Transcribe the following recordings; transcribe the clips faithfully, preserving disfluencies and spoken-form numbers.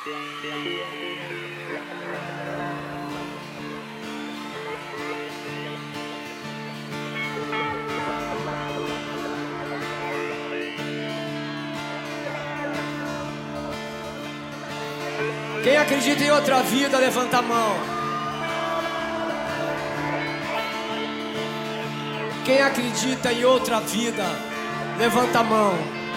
Quem acredita em outra vida, levanta a mão. Quem acredita em outra vida, levanta a mão.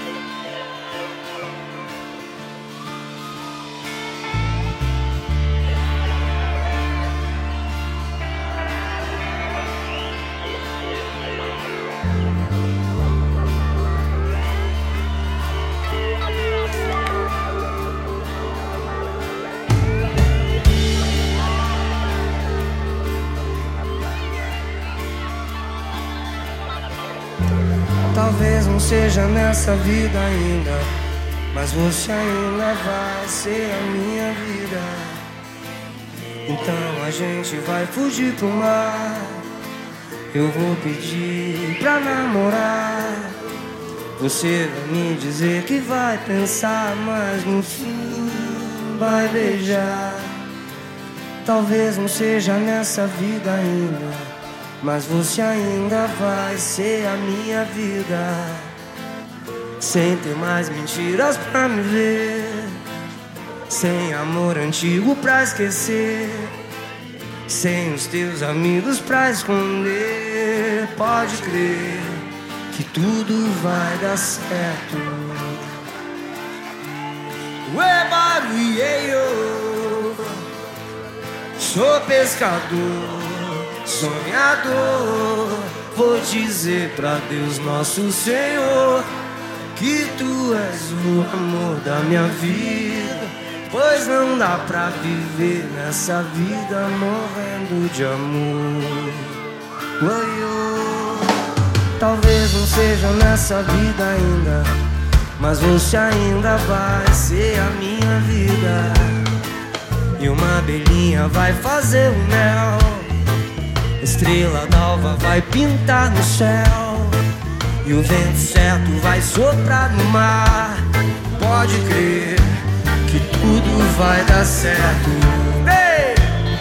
Talvez não seja nessa vida ainda, mas você ainda vai ser a minha vida. Então a gente vai fugir pro mar. Eu vou pedir pra namorar. Você vai me dizer que vai pensar, mas no fim vai beijar. Talvez não seja nessa vida ainda, mas você ainda vai ser a minha vida. Sem ter mais mentiras pra me ver, sem amor antigo pra esquecer, sem os teus amigos pra esconder. Pode crer que tudo vai dar certo. Ué, barulheiro, sou pescador, sonhador. Vou dizer pra Deus nosso Senhor que tu és o amor da minha vida, pois não dá pra viver nessa vida morrendo de amor. Oi, oh. Talvez não seja nessa vida ainda, mas você ainda vai ser a minha vida. E uma abelhinha vai fazer o mel, estrela d'alva vai pintar no céu, e o vento certo vai soprar no mar. Pode crer que tudo vai dar certo. Ei!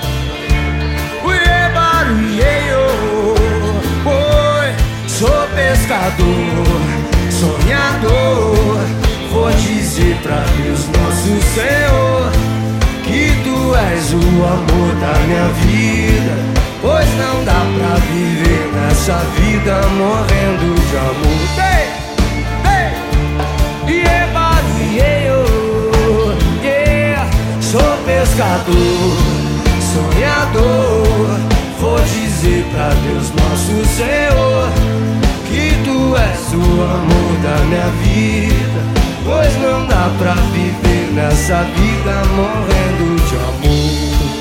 Ué, barulheiro, oi, sou pescador, sonhador. Vou dizer pra Deus nosso Senhor que tu és o amor da minha vida, pois não dá pra viver nessa vida morrendo de amor. Ei, ei, yeah, barulheiro, yeah. Sou pescador, sonhador. Vou dizer pra Deus nosso Senhor que tu és o amor da minha vida, pois não dá pra viver nessa vida morrendo de amor.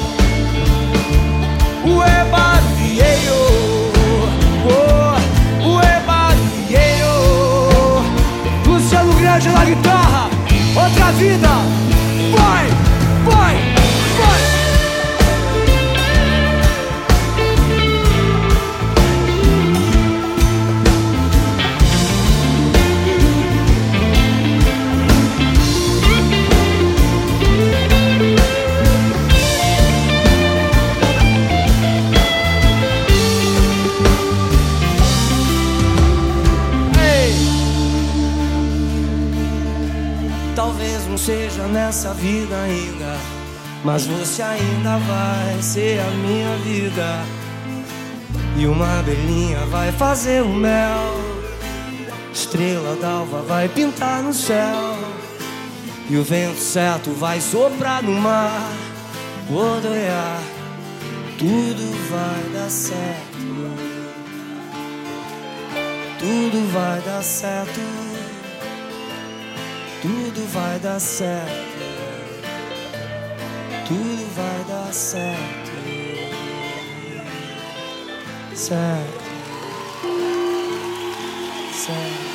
Ué, barulheiro, oh, ué, barulheiro. Luciano Grande na guitarra, outra vida. Vai, vai, vai. Talvez não seja nessa vida ainda, mas você ainda vai ser a minha vida. E uma abelhinha vai fazer o mel, estrela d'alva vai pintar no céu, e o vento certo vai soprar no mar. Rodoiar, tudo vai dar certo. Tudo vai dar certo. Tudo vai dar certo. Tudo vai dar certo. Certo. Certo.